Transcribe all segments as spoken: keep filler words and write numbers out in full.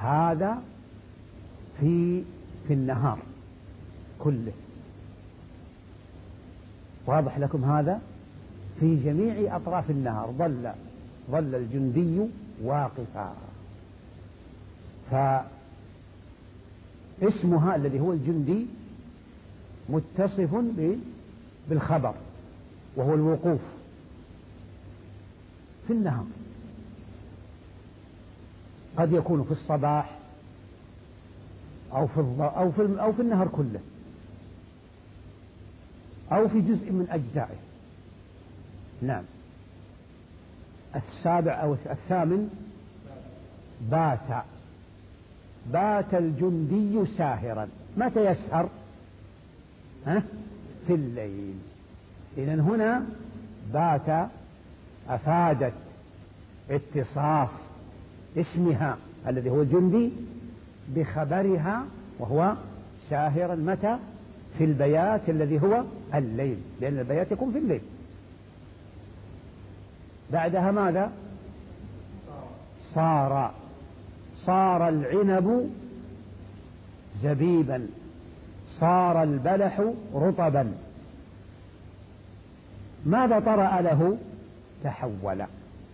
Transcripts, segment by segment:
هذا في في النهار كله. واضح لكم هذا؟ في جميع أطراف النهار ظل ظل الجندي واقفا. فاسمها الذي هو الجندي متصف بالخبر وهو الوقوف في النهار، قد يكون في الصباح أو في أو في أو في النهار كله أو في جزء من أجزائه. نعم. السابع أو الثامن بات بات الجندي ساهرا. متى يسهر؟ ها؟ في الليل. إذن هنا بات أفادت اتصاف اسمها الذي هو الجندي بخبرها وهو ساهرا. متى؟ في البيات الذي هو الليل، لأن البيات يكون في الليل. بعدها ماذا؟ صار صار العنب زبيبا، صار البلح رطبا. ماذا طرأ له؟ تحول.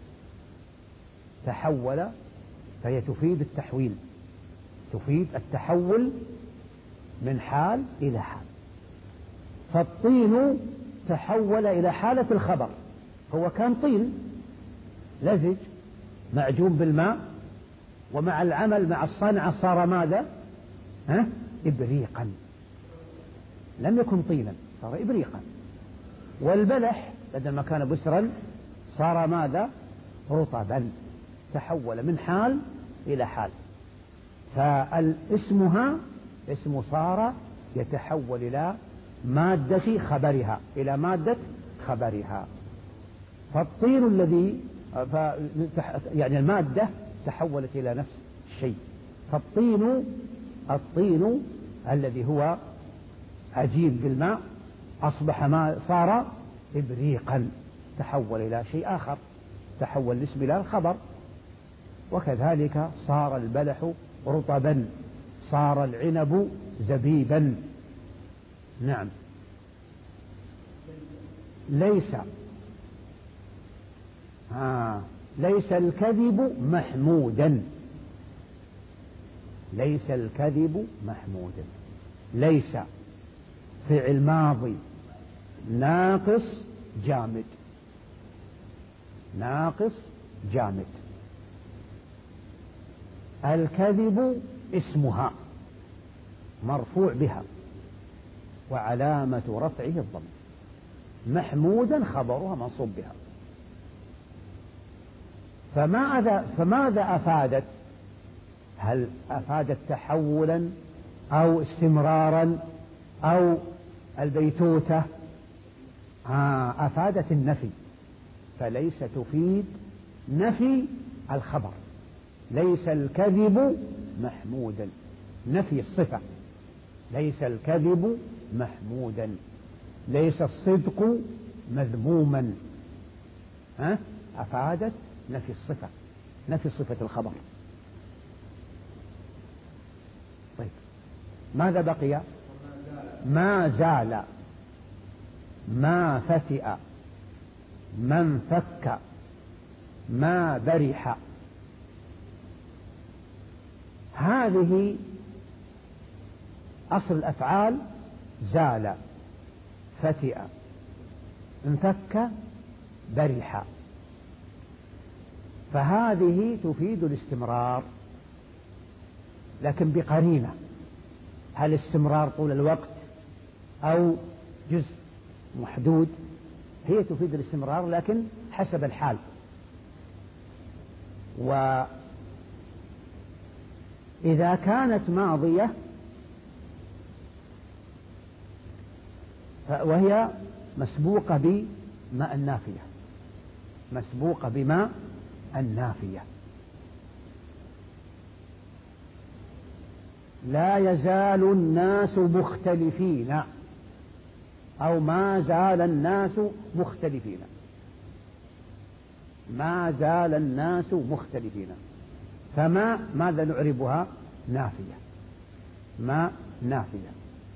تحول فهي تفيد التحويل، تفيد التحول من حال إلى حال. فالطين تحول إلى حالة الخبر. هو كان طين لزج معجون بالماء، ومع العمل مع الصنعة صار ماذا؟ ها؟ إبريقا. لم يكن طينا، صار إبريقا. والبلح بدل ما كان بسرا صار ماذا؟ رطبا. تحول من حال إلى حال. فالاسمها اسم صار يتحول إلى مادة خبرها، إلى مادة خبرها. فالطين الذي ف... يعني المادة تحولت إلى نفس الشيء. فالطين الطين الذي هو عجين بالماء أصبح ما صار إبريقا، تحول إلى شيء آخر، تحول الاسم إلى الخبر. وكذلك صار البلح رطبا، صار العنب زبيبا. نعم. ليس آه. ليس الكذب محمودا. ليس الكذب محمودا. ليس فعل ماضي ناقص جامد، ناقص جامد. الكذب اسمها مرفوع بها وعلامة رفعه الضم، محمودا خبرها منصوب بها. فماذا فماذا أفادت؟ هل أفادت تحولا أو استمرارا أو البيتوتة؟ آه أفادت النفي. فليس تفيد نفي الخبر. ليس الكذب محمودا، نفي الصفة. ليس الكذب محمودا، ليس الصدق مذموما. ها؟ أفادت نفي الصفة، نفي صفة الخبر. طيب ماذا بقي؟ ما زال، ما فتئ، ما انفك، ما برح. هذه أصل الأفعال: زال، فتئ، انفك، برح. فهذه تفيد الاستمرار لكن بقرينة. هل استمرار طول الوقت أو جزء محدود؟ هي تفيد الاستمرار لكن حسب الحال. وإذا كانت ماضية وهي مسبوقة بما النافية، مسبوقة بما النافية. لا يزال الناس مختلفين، أو ما زال الناس مختلفين. ما زال الناس مختلفين. فما ماذا نعربها؟ نافية. ما نافية.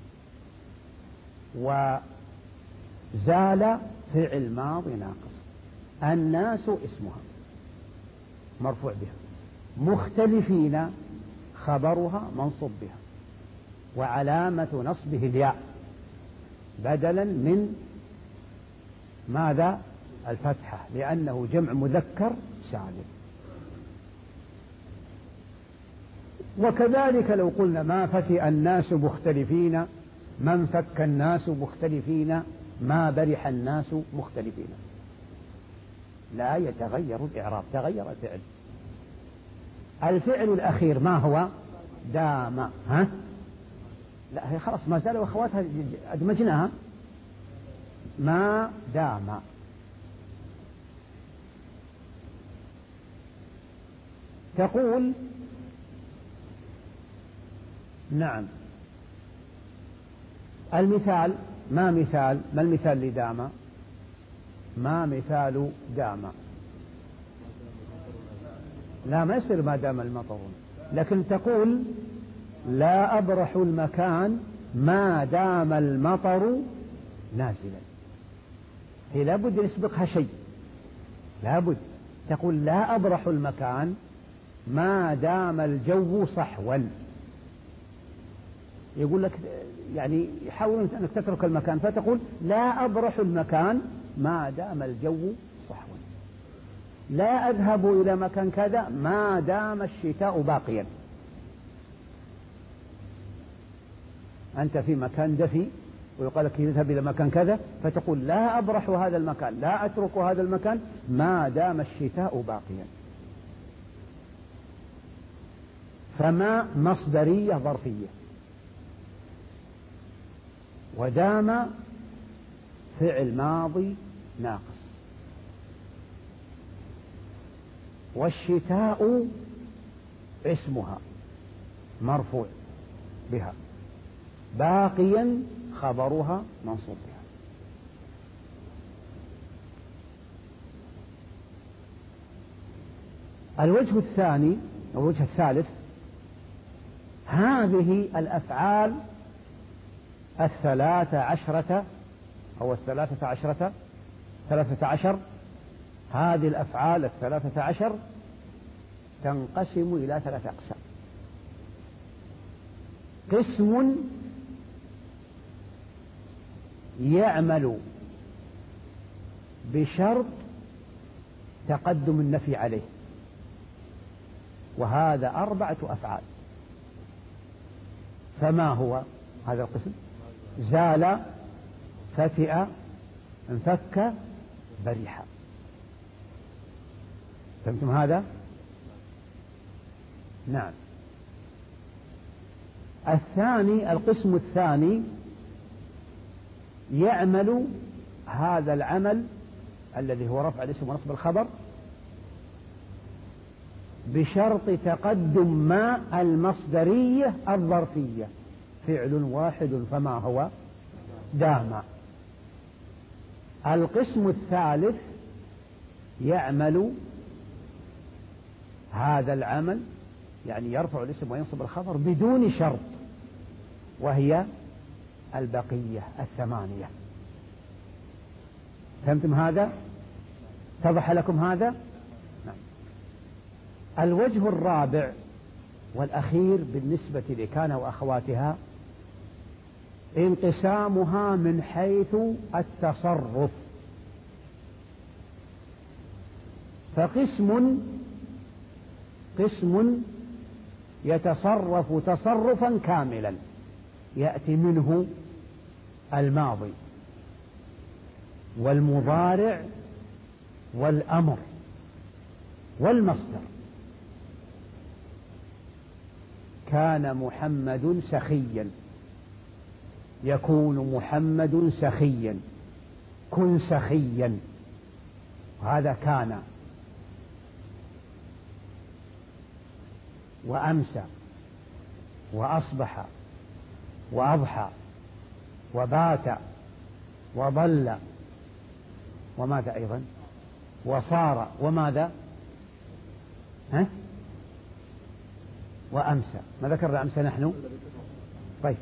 وزال فعل ماضي ناقص. الناس اسمها مرفوع بها، مختلفين خبرها منصوب بها، وعلامة نصبه الياء بدلا من ماذا؟ الفتحة، لأنه جمع مذكر سالم. وكذلك لو قلنا ما فتئ الناس مختلفين، ما انفك الناس مختلفين، ما برح الناس مختلفين، لا يتغير الإعراب، تغير الفعل. الفعل الأخير ما هو؟ دام. ها؟ لا هي خلاص ما زال وأخواتها أدمجناها. ما دام. تقول نعم. المثال، ما مثال ما المثال لدام؟ ما مثال دام؟ لا ما يصير ما دام المطر، لكن تقول لا أبرح المكان ما دام المطر نازلا. هي لابد يسبقها شيء، لابد تقول لا أبرح المكان ما دام الجو صحوا. يقول لك يعني يحاول أنك تترك المكان، فتقول لا أبرح المكان ما دام الجو صحوا. لا أذهب إلى مكان كذا ما دام الشتاء باقيا. أنت في مكان دفي ويقال لك اذهب إلى مكان كذا، فتقول لا أبرح هذا المكان، لا أترك هذا المكان ما دام الشتاء باقيا. فما مصدرية ظرفية، ودام فعل ماضي ناقص، والشتاء اسمها مرفوع بها، باقيا خبرها منصوب بها. الوجه الثاني أو الوجه الثالث، هذه الأفعال الثلاثة عشرة أو الثلاثة عشرة ثلاثة عشر، هذه الأفعال الثلاثة عشر تنقسم إلى ثلاثة أقسام. قسم يعمل بشرط تقدم النفي عليه، وهذا أربعة أفعال. فما هو هذا القسم؟ زال، فتئ، انفك، برح. فهمتم هذا؟ نعم. الثاني، القسم الثاني يعمل هذا العمل الذي هو رفع الاسم ونصب الخبر بشرط تقدم ما المصدرية الظرفية، فعل واحد فما هو؟ دام. القسم الثالث يعمل هذا العمل، يعني يرفع الاسم وينصب الخبر بدون شرط، وهي البقية الثمانية. فهمتم هذا؟ اتضح لكم هذا؟ نعم. الوجه الرابع والأخير بالنسبة لكان وأخواتها انقسامها من حيث التصرف. فقسم قسم يتصرف تصرفا كاملا، يأتي منه الماضي والمضارع والأمر والمصدر. كان محمد سخيا، يكون محمد سخيا، كن سخيا، هذا كان. وأمسى وأصبح وأضحى وبات وضل، وماذا أيضا؟ وصار، وماذا؟ ها؟ وأمسى. ما ذكرنا أمسى نحن؟ طيب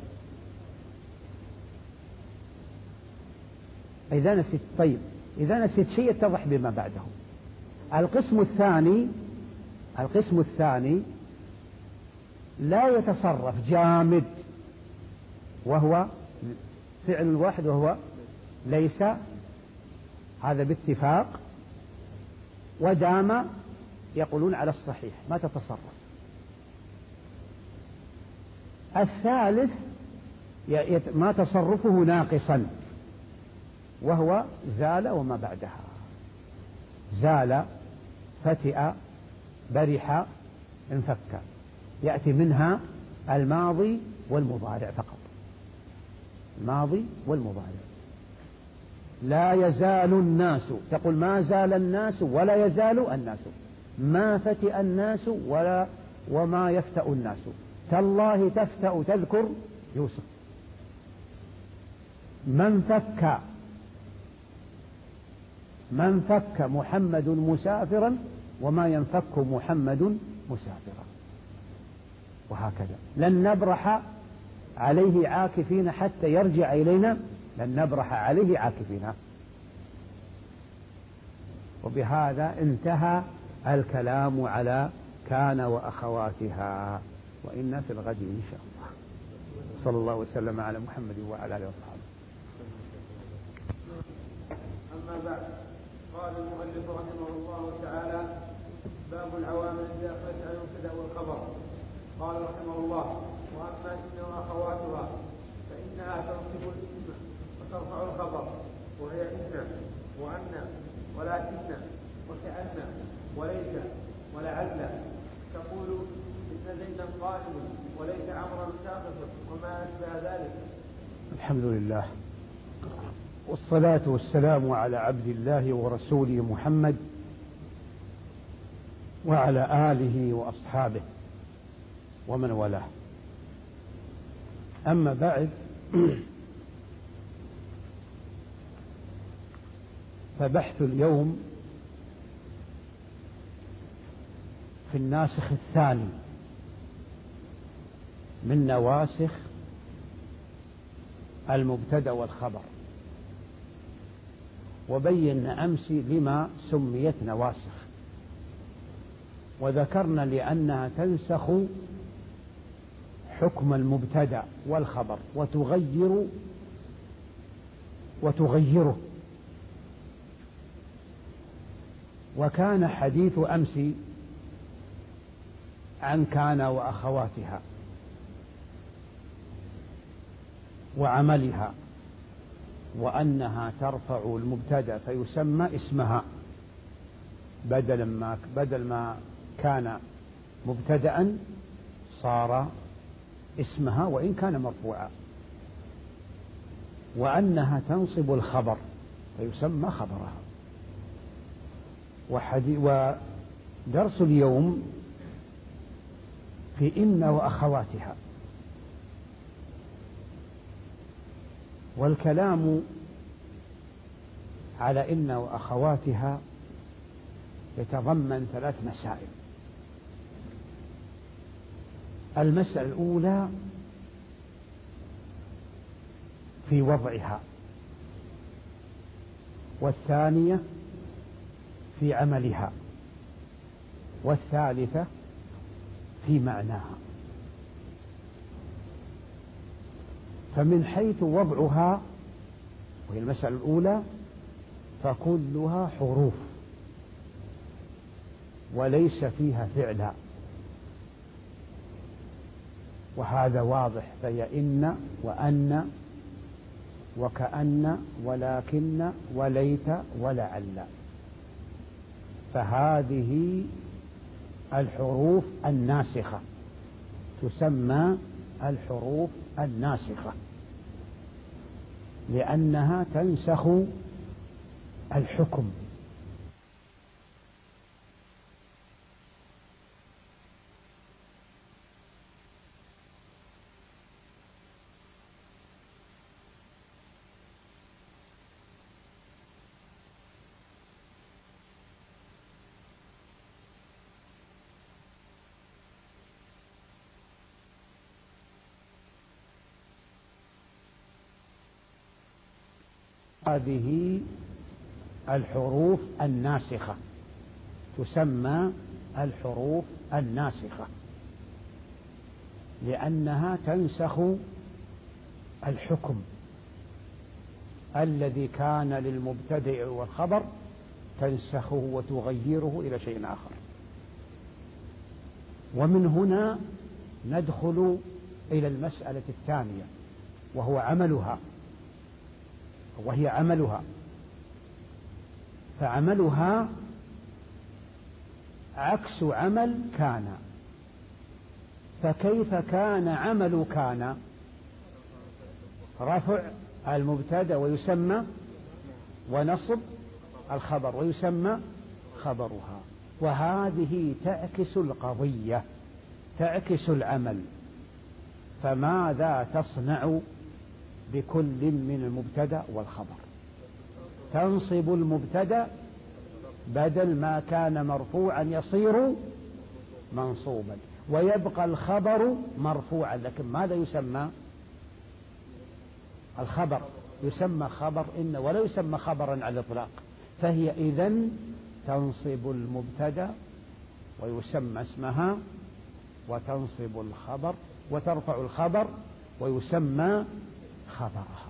إذا نسيت طيب إذا نسيت شيء يتضح بما بعده. القسم الثاني القسم الثاني لا يتصرف جامد وهو فعل واحد وهو ليس، هذا باتفاق، ودام يقولون على الصحيح ما تتصرف. الثالث ما تصرفه ناقصا وهو زال وما بعدها. زال، فتئ، برح، انفك، يأتي منها الماضي والمضارع فقط، الماضي والمضارع. لا يزال الناس، تقول ما زال الناس ولا يزال الناس، ما فتئ الناس ولا وما يفتأ الناس. تالله تفتأ تذكر يوسف. من فك من فك محمد مسافرا وما ينفك محمد مسافرا، وهكذا. لن نبرح عليه عاكفين حتى يرجع إلينا، لن نبرح عليه عاكفين. وبهذا انتهى الكلام على كان وأخواتها، وإنا في الغد إن شاء الله. صلى الله وسلم على محمد وعلى آله وصحبه. أما بعد، قال المؤلف رحمه الله تعالى: باب العوامل التي أخرجت عن المبتدأ والخبر. قال رحمه الله: وأما إن وأخواتها فإنها تنصب الاسم وترفع الخبر، وهي إن وأن ولكن وكأن وليس ولعل. تقول إن زيدا قائم وليس عمرا ساقط وما أشبه ذلك. الحمد لله، والصلاة والسلام على عبد الله ورسوله محمد وعلى آله وأصحابه ومن والاه. أما بعد، فبحث اليوم في الناسخ الثاني من نواسخ المبتدأ والخبر. وبين أمس لما سميت نواسخ، وذكرنا لأنها تنسخ حكم المبتدأ والخبر وتغير وتغيره. وكان حديث أمس عن كان وأخواتها وعملها، وأنها ترفع المبتدأ فيسمى اسمها، بدل ما بدل ما كان مبتدأ صار اسمها وإن كان مرفوعا، وأنها تنصب الخبر فيسمى خبرها. ودرس اليوم في إن وأخواتها. والكلام على إن وأخواتها يتضمن ثلاث مسائل. المسألة الأولى في وضعها، والثانية في عملها، والثالثة في معناها. فمن حيث وضعها وهي المسألة الأولى فكلها حروف وليس فيها فعلا، وهذا واضح. فهي إن وأن وكأن ولكن وليت ولعل، فهذه الحروف الناسخة تسمى الحروف الناسخة لأنها تنسخ الحكم. هذه الحروف الناسخة تسمى الحروف الناسخة لأنها تنسخ الحكم الذي كان للمبتدئ والخبر، تنسخه وتغيره إلى شيء آخر. ومن هنا ندخل إلى المسألة الثانية وهو عملها وهي عملها فعملها عكس عمل كان. فكيف كان عمل كان؟ رفع المبتدأ ويسمى، ونصب الخبر ويسمى خبرها. وهذه تعكس القضية، تعكس العمل. فماذا تصنع بكل من المبتدأ والخبر؟ تنصب المبتدأ بدل ما كان مرفوعا يصير منصوبا، ويبقى الخبر مرفوعا. لكن ماذا يسمى؟ الخبر يسمى خبر إن ولا يسمى خبرا على الإطلاق. فهي إذن تنصب المبتدأ ويسمى اسمها، وتنصب الخبر وترفع الخبر ويسمى خبرها.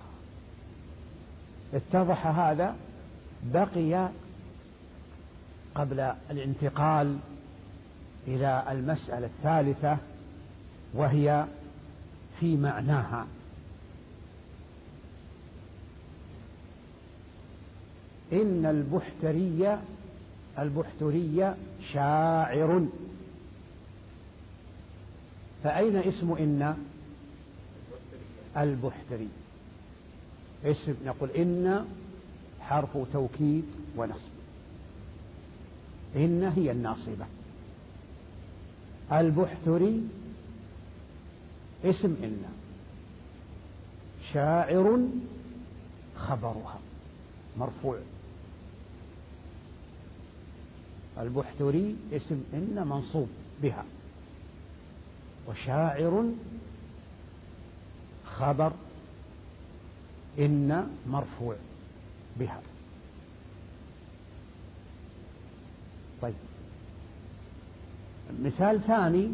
اتضح هذا؟ بقي قبل الانتقال إلى المسألة الثالثة وهي في معناها. إن البحتري البحتري شاعر. فأين اسم إن؟ البحتري اسم، نقول إن حرف توكيد ونصب، إن هي الناصبة. البحتري اسم إن، شاعر خبرها مرفوع. البحتري اسم إن منصوب بها، وشاعر خبر إن مرفوع بها. طيب، مثال ثاني.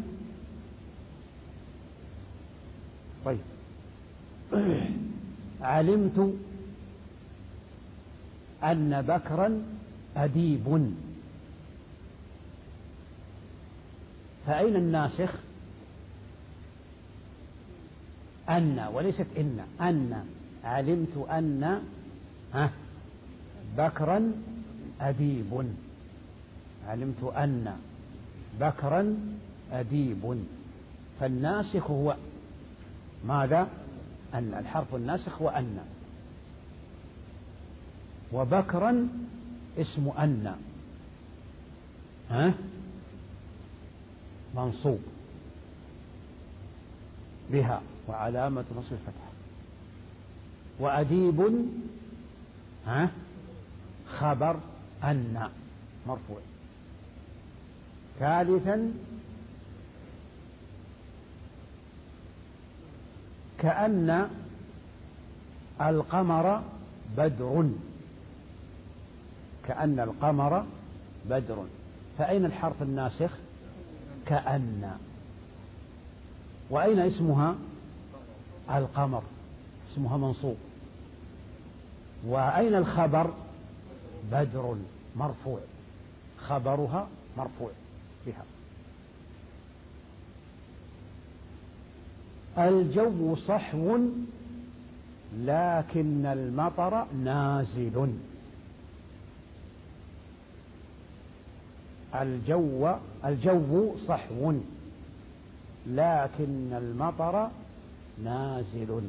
طيب، علمت أن بكرا أديب. فأين الناسخ؟ أن وليست إن. أن علمت أن ها بكرا أديب. علمت أن بكرا أديب. فالناسخ هو ماذا؟ أن. الحرف الناسخ هو أن. وبكرا اسم أن ها منصوب بها وعلامة نصب الفتحة. وأديب ها خبر أن مرفوع. ثالثا، كأن القمر بدر. كأن القمر بدر. فأين الحرف الناسخ؟ كأن. وأين اسمها؟ القمر اسمها منصوب. وأين الخبر؟ بدر مرفوع، خبرها مرفوع بها. الجو صحو لكن المطر نازل. الجو الجو صحو لكن المطر نازل.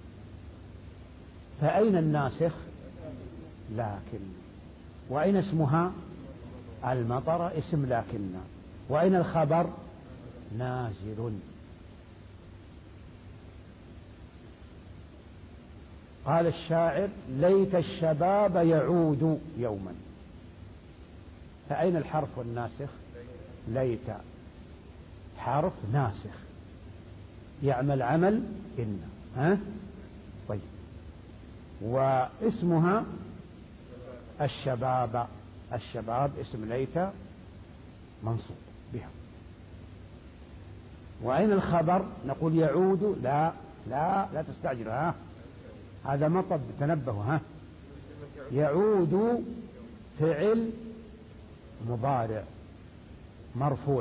فأين الناسخ؟ لكن. وأين اسمها؟ المطر اسم لكن. وأين الخبر؟ نازل. قال الشاعر: ليت الشباب يعود يوما. فأين الحرف الناسخ؟ ليت حرف ناسخ يعمل عمل إن. ها؟ طيب، واسمها الشباب. الشباب اسم ليت منصوب بها. وأين الخبر؟ نقول يعود. لا لا لا تستعجل، ها هذا مطب، تنبهوا. ها يعود فعل مضارع مرفوع،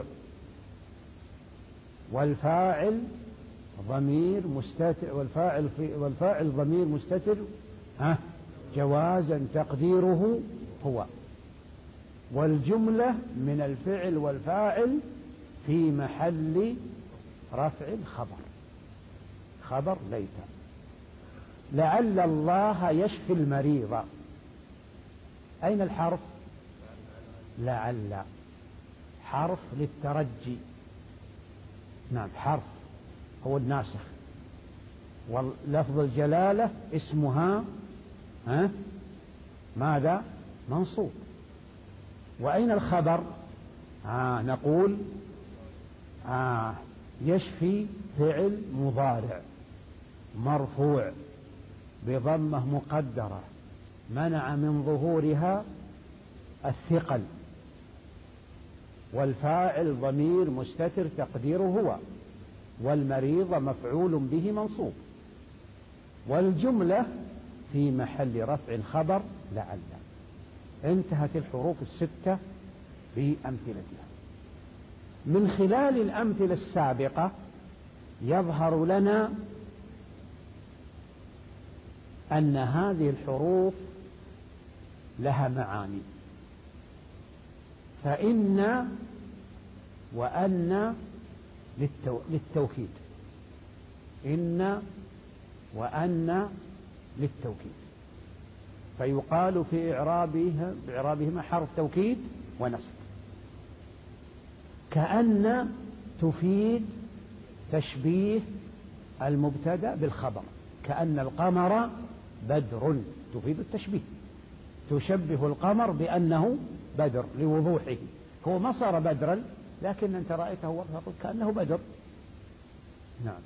والفاعل ضمير مستتر، والفاعل في والفاعل ضمير مستتر ها جوازا تقديره هو، والجملة من الفعل والفاعل في محل رفع خبر. خبر ليت. لعل الله يشفي المريض. أين الحرف؟ لعل حرف للترجي. نعم حرف هو الناسخ، ولفظ الجلالة اسمها ها ماذا؟ منصوب. وأين الخبر؟ آه نقول آه يشفي فعل مضارع مرفوع بضمة مقدرة منع من ظهورها الثقل، والفاعل ضمير مستتر تقديره هو، والمريض مفعول به منصوب، والجملة في محل رفع الخبر لعل. انتهت الحروف الستة بأمثلتها. من خلال الأمثلة السابقة يظهر لنا أن هذه الحروف لها معاني. فإن وأن للتوكيد، إن وأن للتوكيد، فيقال في إعرابها بإعرابهما حرف توكيد ونصب. كأن تفيد تشبيه المبتدأ بالخبر، كأن القمر بدر تفيد التشبيه، تشبه القمر بأنه بدر لوضوحه، هو ما صار بدرا لكن أنت رأيته فقلت كأنه بدر. نعم.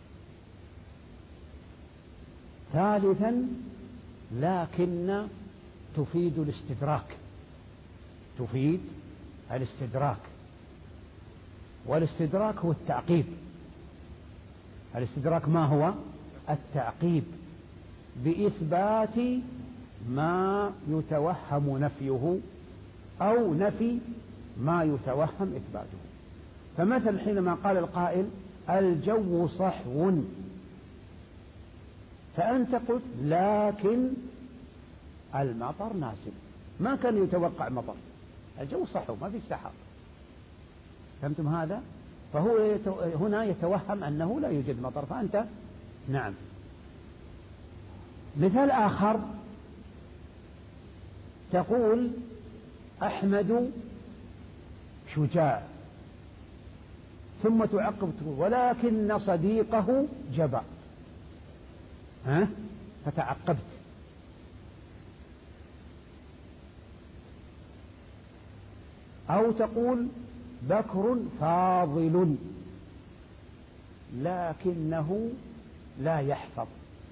ثالثا لكن تفيد الاستدراك، تفيد الاستدراك، والاستدراك هو التعقيب. الاستدراك ما هو؟ التعقيب بإثبات ما يتوهم نفيه أو نفي ما يتوهم إثباته. فمثل حينما قال القائل الجو صحو، فأنت قلت لكن المطر نازل، ما كان يتوقع مطر، الجو صحو ما في سحاب. فهمتم هذا؟ فهو يتو... هنا يتوهم أنه لا يوجد مطر، فأنت نعم. مثال آخر تقول أحمد شجاع، ثم تعقب تقول ولكن صديقه جبع، ها؟ فتعقبت. أو تقول بكر فاضل لكنه لا يحفظ،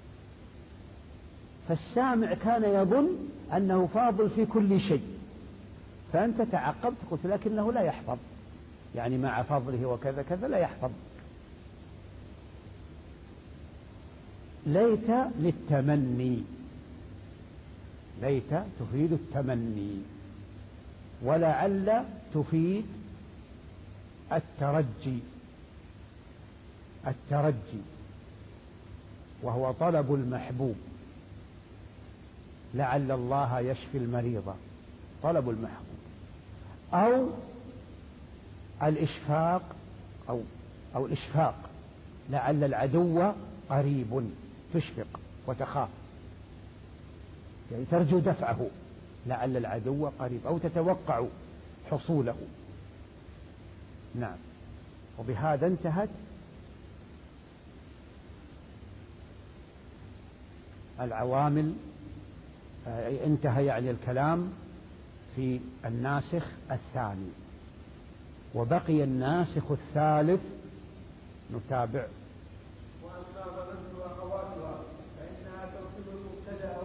فالسامع كان يظن أنه فاضل في كل شيء، فأنت تعقبت قلت لكنه لا يحفظ، يعني مع فضله وكذا كذا لا يحفظ. ليت للتمني، ليت تفيد التمني، ولعل تفيد الترجي، الترجي وهو طلب المحبوب. لعل الله يشفي المريض، طلب المحبوب. أو الإشفاق أو أو الإشفاق، لعل العدو قريب، تشفق وتخاف، يعني ترجو دفعه، لعل العدو قريب، أو تتوقع حصوله. نعم. وبهذا انتهت العوامل، انتهى يعني الكلام في الناسخ الثاني، وبقي الناسخ الثالث نتابع. وأما ظننت وأخواتها فإنها توكيد المبتدأ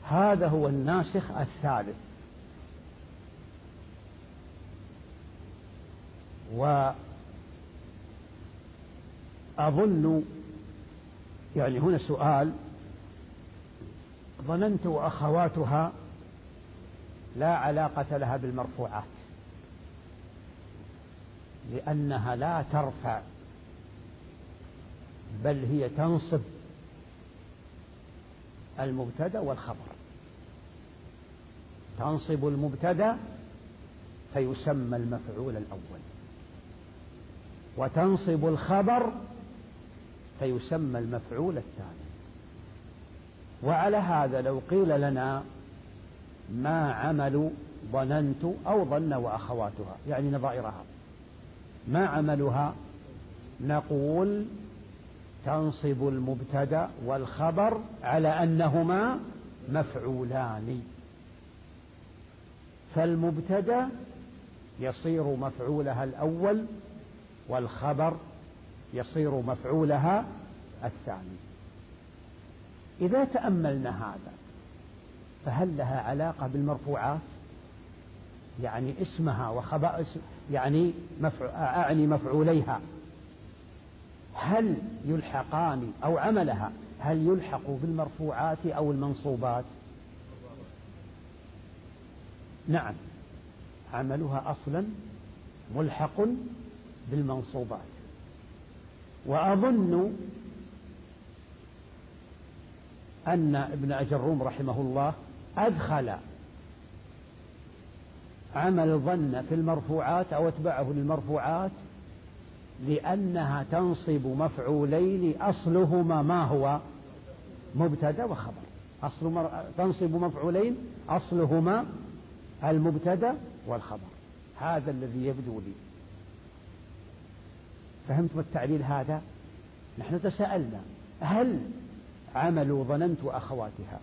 هذا هو الناسخ الثالث. وأظن يعني هنا سؤال: ظننت وأخواتها لا علاقة لها بالمرفوعات لأنها لا ترفع، بل هي تنصب المبتدأ والخبر. تنصب المبتدأ فيسمى المفعول الأول، وتنصب الخبر فيسمى المفعول الثاني. وعلى هذا لو قيل لنا ما عمل ظننت أو ظن وأخواتها يعني نظائرها، ما عملها؟ نقول تنصب المبتدأ والخبر على أنهما مفعولان، فالمبتدأ يصير مفعولها الأول والخبر يصير مفعولها الثاني. إذا تأملنا هذا فهل لها علاقة بالمرفوعات؟ يعني اسمها وخبر يعني مفع... أعني مفعوليها هل يلحقان أو عملها هل يلحق بالمرفوعات أو المنصوبات؟ نعم، عملها أصلا ملحق بالمنصوبات. وأظن أن ابن أجروم رحمه الله أدخل عمل ظن في المرفوعات أو اتبعه للمرفوعات لأنها تنصب مفعولين أصلهما ما هو؟ مبتدأ وخبر. أصل مر... تنصب مفعولين أصلهما المبتدأ والخبر. هذا الذي يبدو لي. فهمتم التعليل هذا؟ نحن تساءلنا هل عمل ظننت أخواتها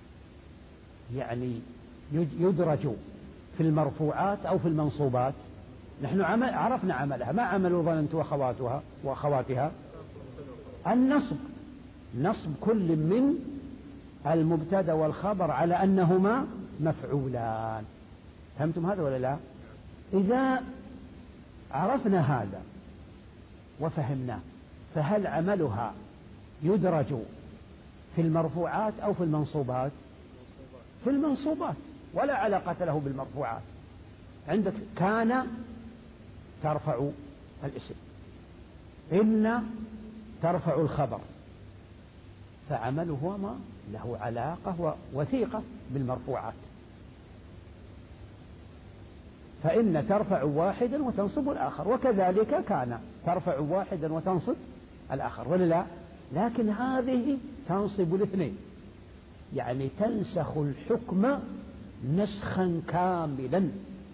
يعني يدرج في المرفوعات أو في المنصوبات؟ نحن عمل عرفنا عملها. ما عمل ظننت أخواتها وأخواتها؟ النصب، نصب كل من المبتدأ والخبر على أنهما مفعولان. فهمتم هذا ولا لا؟ إذا عرفنا هذا وفهمناه فهل عملها يدرج في المرفوعات أو في المنصوبات؟ في المنصوبات، ولا علاقة له بالمرفوعات. عندك كان ترفع الاسم، إن ترفع الخبر، فعمله ما له علاقة وثيقة بالمرفوعات. فإن ترفع واحدا وتنصب الآخر، وكذلك كان ترفع واحدا وتنصب الآخر، ولا لا؟ لكن هذه تنصب الاثنين، يعني تنسخ الحكم نسخا كاملا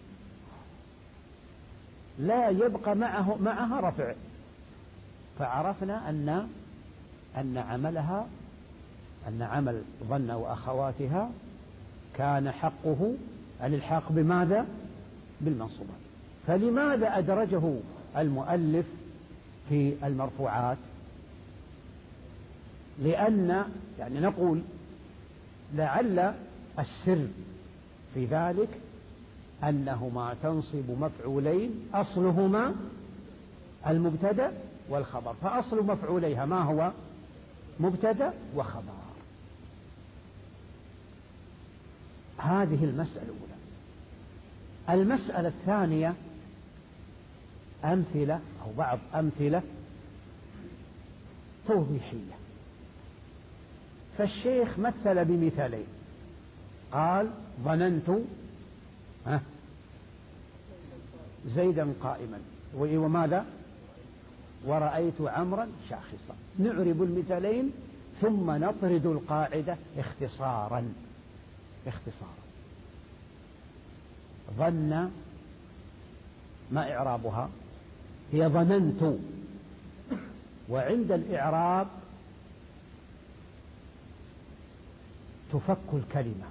لا يبقى معه معها رفع. فعرفنا أن أن عملها أن عمل ظن وأخواتها كان حقه الإلحاق بماذا؟ بالمنصوبات. فلماذا أدرجه المؤلف في المرفوعات؟ لأن يعني نقول لعل السر في ذلك أنهما تنصب مفعولين أصلهما المبتدأ والخبر، فأصل مفعوليها ما هو؟ مبتدأ وخبر. هذه المسألة الأولى. المسألة الثانية أمثلة أو بعض أمثلة توضيحية. فالشيخ مثل بمثالين، قال ظننت زيدا قائما وماذا؟ ورأيت عمرا شاخصا. نعرب المثالين ثم نطرد القاعدة اختصارا اختصارا. ظن ما إعرابها؟ هي ظننت، وعند الإعراب تفك الكلمة،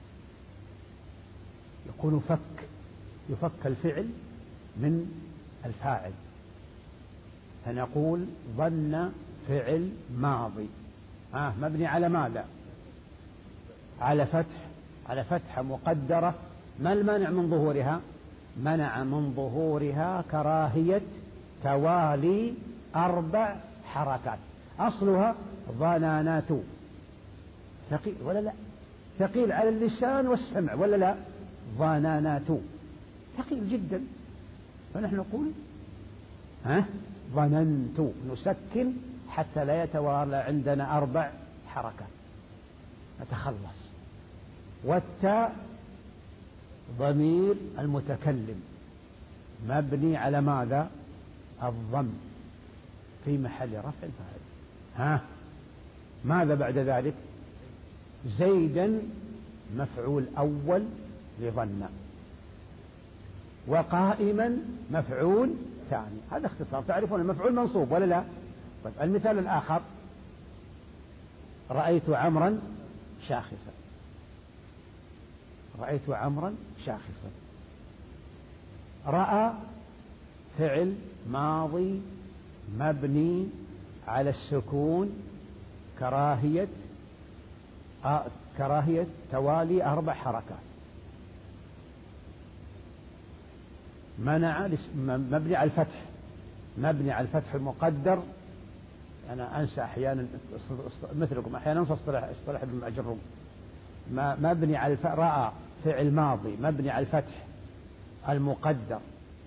يكون فك يفك الفعل من الفاعل، فنقول ظن فعل ماضي آه مبني على ماذا؟ على فتح على فتحة مقدرة، ما المانع من ظهورها؟ منع من ظهورها كراهية توالي أربع حركات. أصلها ظنانات، ثقيل ولا لا؟ ثقيل على اللسان والسمع ولا لا؟ ظنانات ثقيل جدا، فنحن نقول ها ظننت، نسكن حتى لا يتوالى عندنا أربع حركات نتخلص. والتاء ضمير المتكلم مبني على ماذا؟ الضم، في محل رفع فاعل. ها ماذا بعد ذلك؟ زيدا مفعول أول لظن، وقائما مفعول ثاني. هذا اختصار، تعرفون المفعول منصوب ولا لا؟ طيب المثال الآخر: رأيت عمرا شاخصا، رأيت عمرا شاخصا. رأى فعل ماضي مبني على السكون كراهية آه كراهية توالي أربع حركات. منع مبني على الفتح، مبني على الفتح المقدر. أنا أنسى أحيانا مثلكم، أحيانا أنسى اصطلاح اصطلاح ابن مأجروم. مبني على الفتح، رأى فعل ماضي مبني على الفتح المقدر،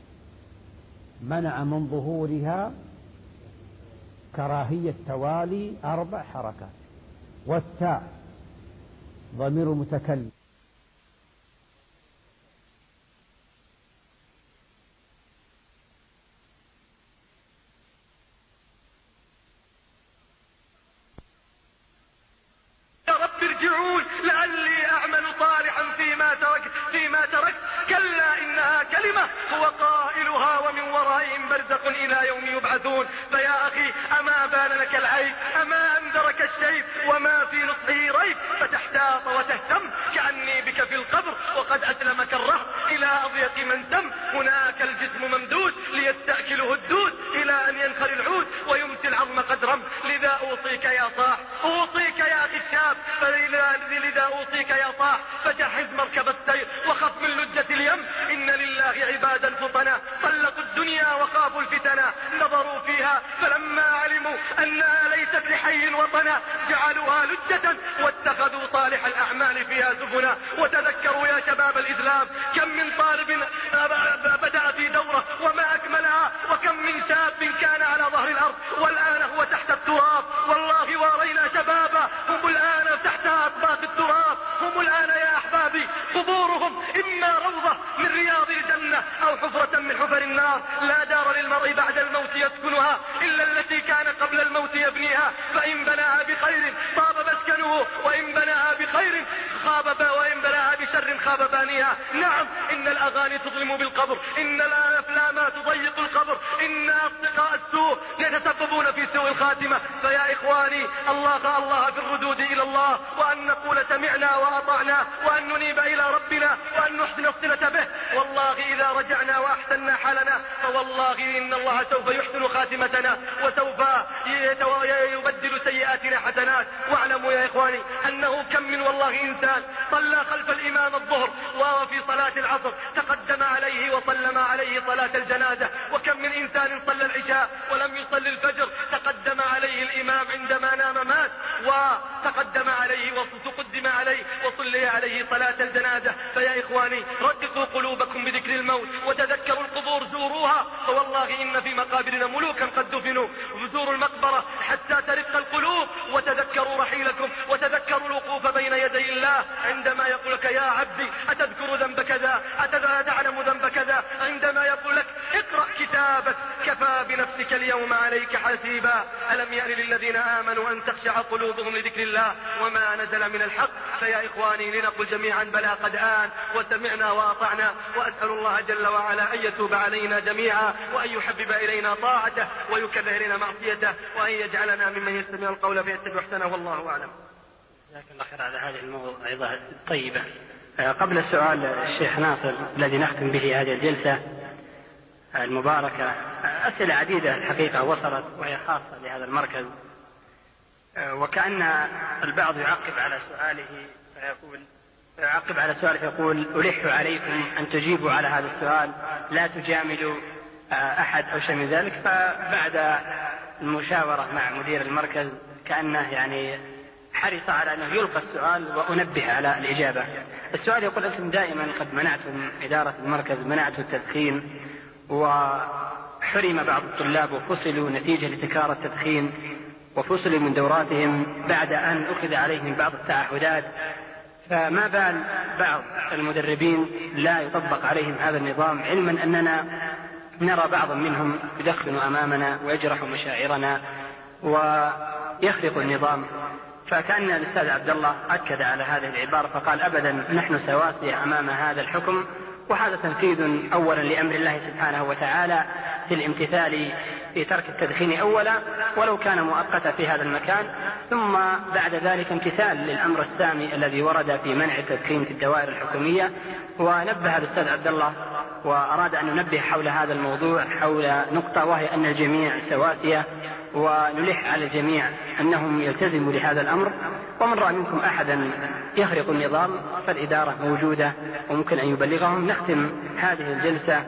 منع من ظهورها كراهية توالي أربع حركات. والتاء ضمير متكلم قلوبهم لذكر الله وما نزل من الحق. فيا إخواني لنقل جميعا بلى قد آن وسمعنا وأطعنا، وأسأل الله جل وعلا أن يتوب علينا جميعا، وأن يحبب إلينا طاعته ويكره إلينا معصيته، وأن يجعلنا ممن يستمع القول فيتبع أحسنه، والله أعلم. جزاك الله خير على هذه الموعظة الطيبة. قبل السؤال الشيخ ناصر الذي نختم به هذه الجلسة المباركة، أسئلة عديدة الحقيقة وصلت وهي خاصة بهذا المركز، وكأن البعض يعقب على سؤاله فيقول يعقب على سؤال يقول ألح عليكم أن تجيبوا على هذا السؤال، لا تجاملوا أحد أو شيء من ذلك. فبعد المشاورة مع مدير المركز كأنه يعني حرص على أنه يلقى السؤال وأنبه على الإجابة. السؤال يقول أنتم دائما قد منعتم إدارة المركز منعتم التدخين، وحرم بعض الطلاب وفصلوا نتيجة لتكرار التدخين وفصلوا من دوراتهم بعد أن أخذ عليهم بعض التعهدات، فما بال بعض المدربين لا يطبق عليهم هذا النظام، علما أننا نرى بعضا منهم يدخن أمامنا ويجرح مشاعرنا ويخرق النظام. فكأن الأستاذ عبد الله أكد على هذه العبارة فقال أبدا نحن سواسية أمام هذا الحكم، وهذا تنفيذ أولا لأمر الله سبحانه وتعالى في الامتثال في ترك التدخين أولا ولو كان مؤقتا في هذا المكان، ثم بعد ذلك امتثال للأمر السامي الذي ورد في منع التدخين في الدوائر الحكومية. ونبه الأستاذ عبد الله وأراد أن ننبه حول هذا الموضوع حول نقطة، وهي أن الجميع سواسية، ونلح على الجميع أنهم يلتزموا لهذا الأمر، ومن رأى منكم أحدا يخرق النظام فالإدارة موجودة وممكن أن يبلغهم. نختم هذه الجلسة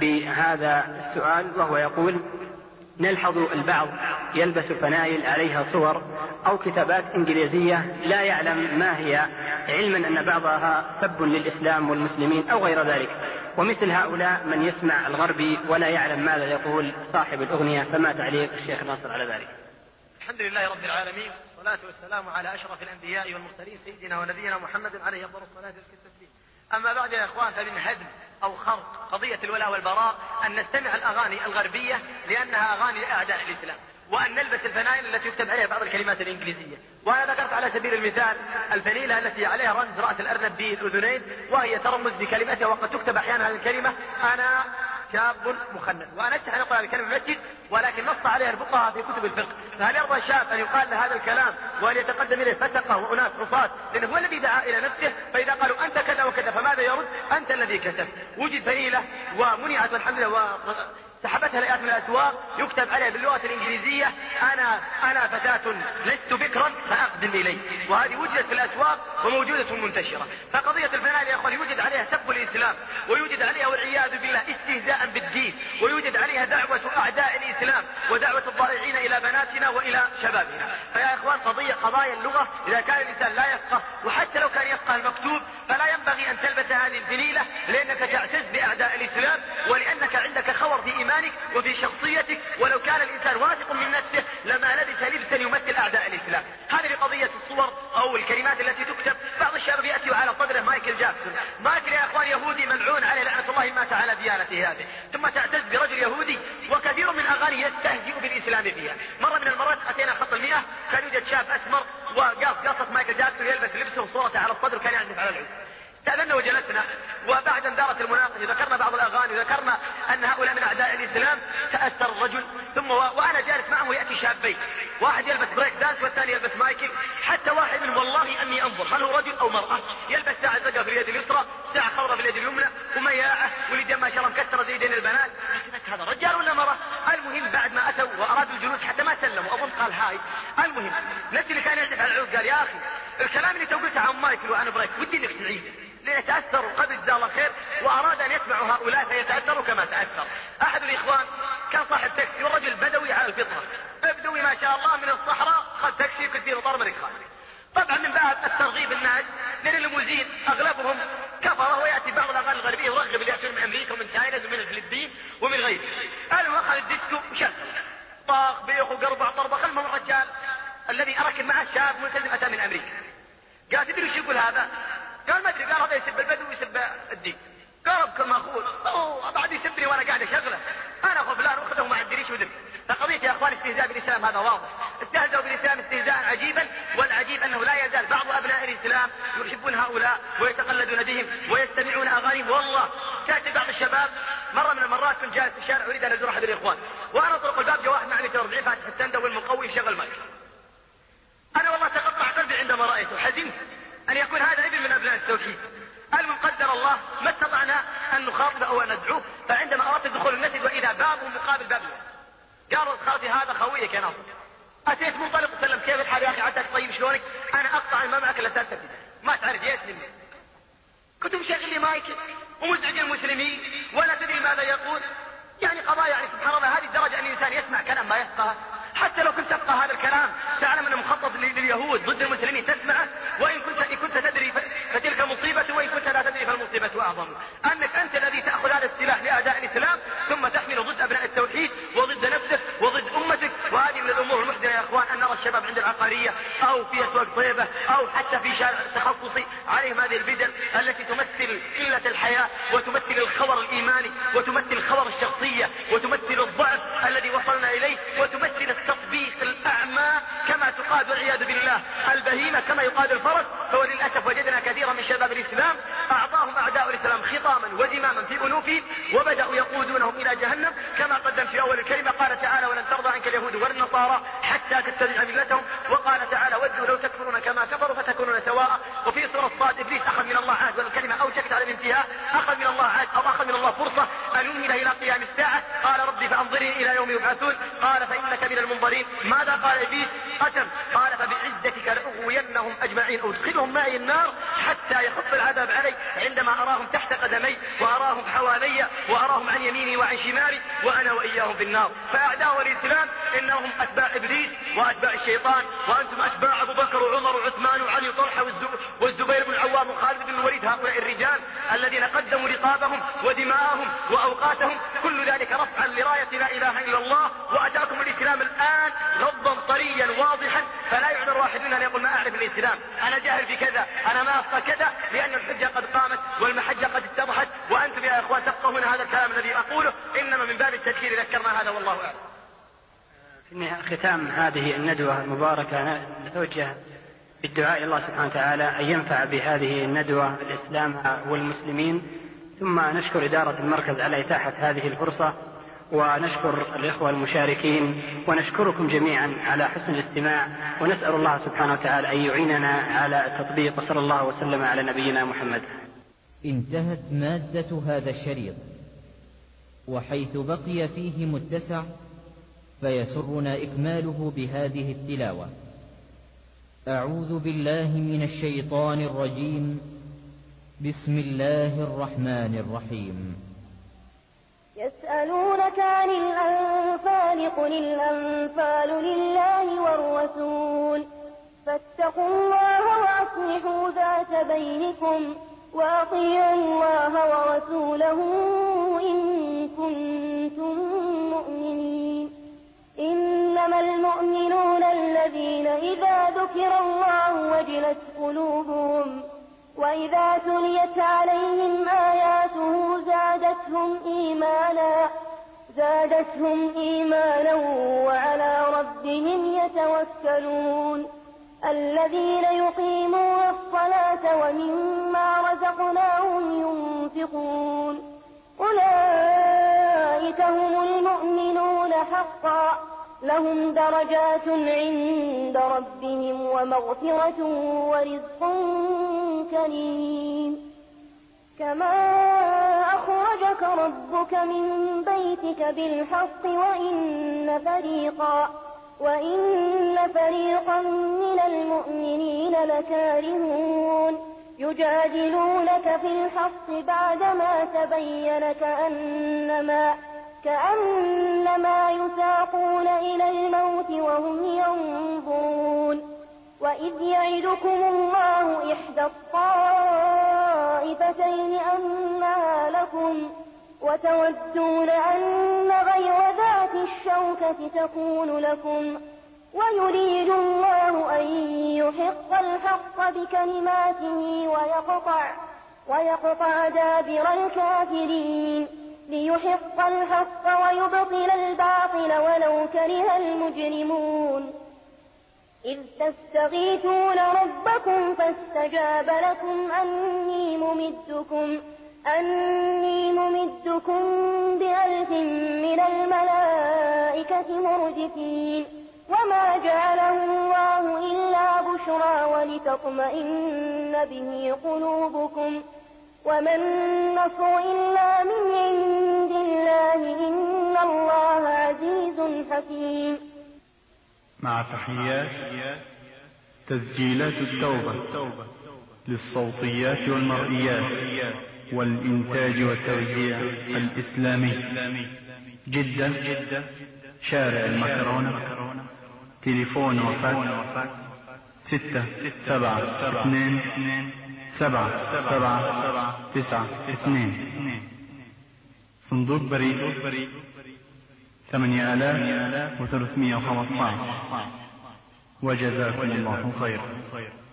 بهذا السؤال وهو يقول نلحظ البعض يلبس فنايل عليها صور أو كتابات إنجليزية لا يعلم ما هي، علما أن بعضها سب للإسلام والمسلمين أو غير ذلك، ومثل هؤلاء من يسمع الغربي ولا يعلم ماذا يقول صاحب الأغنية. فما تعليق الشيخ ناصر على ذلك؟ الحمد لله رب العالمين، والصلاة والسلام على أشرف الأنبياء والمرسلين سيدنا ونبينا محمد عليه أفضل الصلاة والتسليم. أما بعد يا إخوان، فمن هدم أو خرق قضية الولاء والبراء أن نستمع الأغاني الغربية لأنها أغاني أعداء الإسلام، وأن نلبس الفنائل التي يكتب عليها بعض الكلمات الإنجليزية. وأنا ذكرت على سبيل المثال الفنيلة التي عليها رمز رأس الأرنب بالأذنين، وهي ترمز بكلمتها، وقد تكتب أحيانا هذه الكلمة أنا شاب مخنث. وأنا أستحي أن أقول هذه الكلمة المسجد، ولكن نص عليها الفقهاء في كتب الفقه. فهل يرضى الشاب أن يقال له هذا الكلام وأن يتقدم إليه فسقة وأناس عصاة؟ لأنه هو الذي دعا إلى نفسه، فإذا قالوا أنت كذا وكذا فماذا يرد؟ أنت الذي كتب. وجد فنيلة ومنعت والحمد لله وسحبتها الآيات من الأسواق يكتب عليها باللغة الإنجليزية أنا أنا فتاة لست بكرا فأقدم إلي، وهذه وجدت في الأسواق وموجودة منتشرة. فقضية الفنائل يا أخوان يوجد عليها سب الإسلام، ويوجد عليها والعياذ بالله استهزاء بالدين، ويوجد عليها دعوة أعداء الإسلام ودعوة الضائعين إلى بناتنا وإلى شبابنا. فيا إخوان قضية قضايا اللغة إذا كان الإنسان لا يفقه، وحتى لو كان يفقه المكتوب، فلا ينبغي أن تلبس هذه الفنيلة، لأنك تعتز بأعداء الإسلام، ولأنك عندك خور في إيمانك وفي شخصيتك. ولو كان الإنسان واثق من نفسه لما لبس لبسا يمثل أعداء الإسلام. هذه قضية الصور أو الكلمات التي تكتب. بعض الشباب يأتي على صدره مايكل جاكسون. مايكل يا أخوان يهودي ملعون عليه لعنة الله مات على ديانته هذه، ثم تعتز برجل يهودي، وكثير من أغاني يستهزئ بالإسلام فيها. مرة من المرات أتينا خط المئة، كان يوجد شاب أسمر وقاف قصة مايكل جاكسون يلبس لبسه وصورته على الصدر وكان يعزف على العود. استأذنا وجلسنا، وبعد ان دارت المناقشه ذكرنا بعض الاغاني وذكرنا ان هؤلاء من اعداء الاسلام. تاثر الرجل، ثم و... وانا جالس معه ياتي شابين، واحد يلبس بريك دانس والثاني يلبس مايكل. حتى واحد من والله اني انظر هل هو رجل او مراه، يلبس ساعه زرقاء في اليد اليسرى، ساعه خضراء في اليد اليمنى، ومياعه، واليدين ما شاء الله مكسره زي يدين البنات. حسبت هذا رجال ولا مراه؟ المهم بعد ما اتوا وارادوا الجلوس حتى ما سلموا، اظن قال هاي. المهم نفسي اللي كان يعزف على العود قال يا اخي الكلام اللي توقيته عن مايكل وانا بريك ودي انك تعيده، ليتأثروا قبل جزاه الله خير، وأراد أن يسمعوا هؤلاء فيتأثروا كما تأثر. أحد الإخوان كان صاحب تاكسي، والرجل بدوي على الفطرة، بدوي ما شاء الله من الصحراء، خذ تاكسي كثير وطار أمريكا. طبعا من بعد الترغيب الناس، لأن الموزين أغلبهم كفرة، ويأتي بعض الأغاني الغربية يرغب اللي يأتون من أمريكا ومن تايلاند ومن الفلبين ومن غيره. قالوا أخذ الديسكو وشغل طاق بيخ وقربع طربخ. المهم الرجال الذي أركب معه شاب ملتزم أتى من أمريكا، قال تدري وش يقول هذا؟ قال ما ادري. قال هذا يسب البدو ويسب الدين. قال بكل ماخوذ اوه بعد يسبني وانا قاعد اشغله، انا اخو فلان واخذه ما ادريش ودري. فقضيه يا اخوان استهزاء بالاسلام هذا واضح، استهزأوا بالاسلام استهزاء عجيبا. والعجيب انه لا يزال بعض ابناء الاسلام يحبون هؤلاء ويتقلدون بهم ويستمعون اغانيهم. والله شاهد بعض الشباب مره من المرات كنت جالس في الشارع اريد ان ازور احد الاخوان، وانا اطرق الباب جاء واحد مع مئة وأربعين فاتح السنده والمقوي يشغل مايك. انا والله تقطع قلبي عندما رايته، حزنت أن يكون هذا ابن من أبناء التوحيد. المهم قدر الله ما استطعنا أن نخاطب أو أن ندعوه. فعندما أردت دخول المسجد وإذا بابه مقابل باب المسجد، قالوا خالتي هذا خويك يا ناصر. أتيت منطلق وسلم كيف الحال يا أخي عساك طيب شلونك؟ أنا أقطع ما معك إلا ثلاثة ابتدائي، ما تعرف يسلم، كنت مشغل لي مايك ومزعج المسلمين ولا تدري ماذا يقول. يعني قضايا يعني سبحان الله هذه الدرجة أن الإنسان يسمع كلام ما يفقه. حتى لو كنت تفقه هذا الكلام تعلم أنه مخطط لليهود ضد المسلمين تسمعه، وإن كنت, إن كنت تدري فتلك مصيبة، وإن كنت لا تدري فالمصيبة أعظم. أنك أنت الذي تأخذ هذا السلاح لأعداء الإسلام ثم تحمله ضد أبناء التوحيد وضد نفسك وضد أمتك. وهذه من الأمور المحزنة يا أخوان، أن نرى الشباب عند العقارية أو في أسواق طيبة أو حتى في شارع التخصصي عليهم هذه البدل التي تمثل قلة الحياة وتمثل الخور الإيماني وتمثل الخور الشخصية وتمثل الضعف الذي وصلنا إليه وتمثل التطبيق الأعمى كما تقاد والعياذ بالله البهيمة كما يقاد الفرس. فوللأسف وجدنا كثيرا من شباب الإسلام أعطاهم أعداء الإسلام خطاما ودماما في أنوفهم وبدأوا يقودونهم إلى جهنم. كما قدم في أول الكلمة قال تعالى ولن ترضى عنك اليهود والنصارى حتى تتبع ملتهم، وقال تعالى ودوا لو تكفرون كما كفروا فتكونون سواء. وفي سورة صاد إبليس أخذ من الله عهد، والكلمة أوشكت على الانتهاء، أخذ من الله عهد أو أخذ من الله فرصة أن يمهل إلى قيام الساعة. قال ربي فأنظرني إلى يوم يبعثون، قال فإنك من المنظرين. ماذا قال إبليس؟ قسم، قال فبعزتك لأغوينهم أجمعين أدخلهم معي النار حتى يخف العذاب علي عندما أراهم تحت قدمي وأراهم حوالي وأراهم عن يميني وعن شمالي وأنا وإياهم في النار. فأعداء الإسلام إنهم أتباع إبليس وأتباع الشيطان، وأنتم أتباع أبو بكر وعمر وعثمان وعلي وطلحة والزبير بن العوام وخالد بن الوليد. هؤلاء الرجال الذين قدموا رقابهم ودماءهم وأوقاتهم كل ذلك رفعا لراية لا إله إلا الله. وأتاكم الإسلام الآن غضا طريا واضحا، فلا يعذر واحد منا أن يقول ما أعرف الإسلام، أنا جاهل في كذا، أنا ما أفقه كذا، لأن الحجة قد قامت والمحجة قد اتضحت. وأنتم يا إخوان تفقهون هذا الكلام الذي أقوله، إنما من باب التذكير ذكرنا هذا والله أعلم. في ختام هذه الندوة المباركة نتوجه بالدعاء إلى الله سبحانه وتعالى أن ينفع بهذه الندوة الإسلام والمسلمين، ثم نشكر إدارة المركز على إتاحة هذه الفرصة، ونشكر الإخوة المشاركين، ونشكركم جميعا على حسن الاستماع، ونسأل الله سبحانه وتعالى أن يعيننا على التطبيق، وصلى الله وسلم على نبينا محمد. انتهت مادة هذا الشريط، وحيث بقي فيه متسع فيسرنا إكماله بهذه التلاوة. أعوذ بالله من الشيطان الرجيم. بسم الله الرحمن الرحيم. يسألونك عن الأنفال قل الأنفال لله والرسول فاتقوا الله وأصلحوا ذات بينكم وأطيعوا الله ورسوله إن كنتم مؤمنين. إنما المؤمنون الذين إذا ذكر الله وجلت قلوبهم وإذا تليت عليهم آياته زادتهم إيمانا زادتهم إيمانا وعلى ربهم يتوكلون. الذين يقيمون الصلاة ومما رزقناهم ينفقون أولئك هم المؤمنون حقا لهم درجات عند ربهم ومغفرة ورزق كريم. كما أخرجك ربك من بيتك بالحق وإن فريقا وإن فريقا من المؤمنين لكارهون يجادلونك في الحق بعدما تبين كأنما كأنما يساقون إلى الموت وهم ينظرون. وإذ يعدكم الله إحدى الطائفتين أنها لكم وتودون أن غير ذات الشوكة تكون لكم ويريد الله أن يحق الحق بكلماته ويقطع, ويقطع دابر الكافرين ليحق الحق ويبطل الباطل ولو كره المجرمون. إذ تستغيثون ربكم فاستجاب لكم أني ممدكم أني ممدكم بألف من الملائكة مردفين. وما جعله الله إلا بشرى ولتطمئن به قلوبكم وما النصر إلا من عند الله إن الله عزيز حكيم. مع تحيات تسجيلات التوبة. للصوتيات والمرئيات والإنتاج والتوزيع الإسلامي، جدة، شارع المكرونة، تليفون وفاكس ستة سبعة اثنين سبعة سبعة تسعة اثنين، صندوق بريد ثمانية آلاف وثلاثمائة وخمسة عشر. وجزاكم الله خيرا.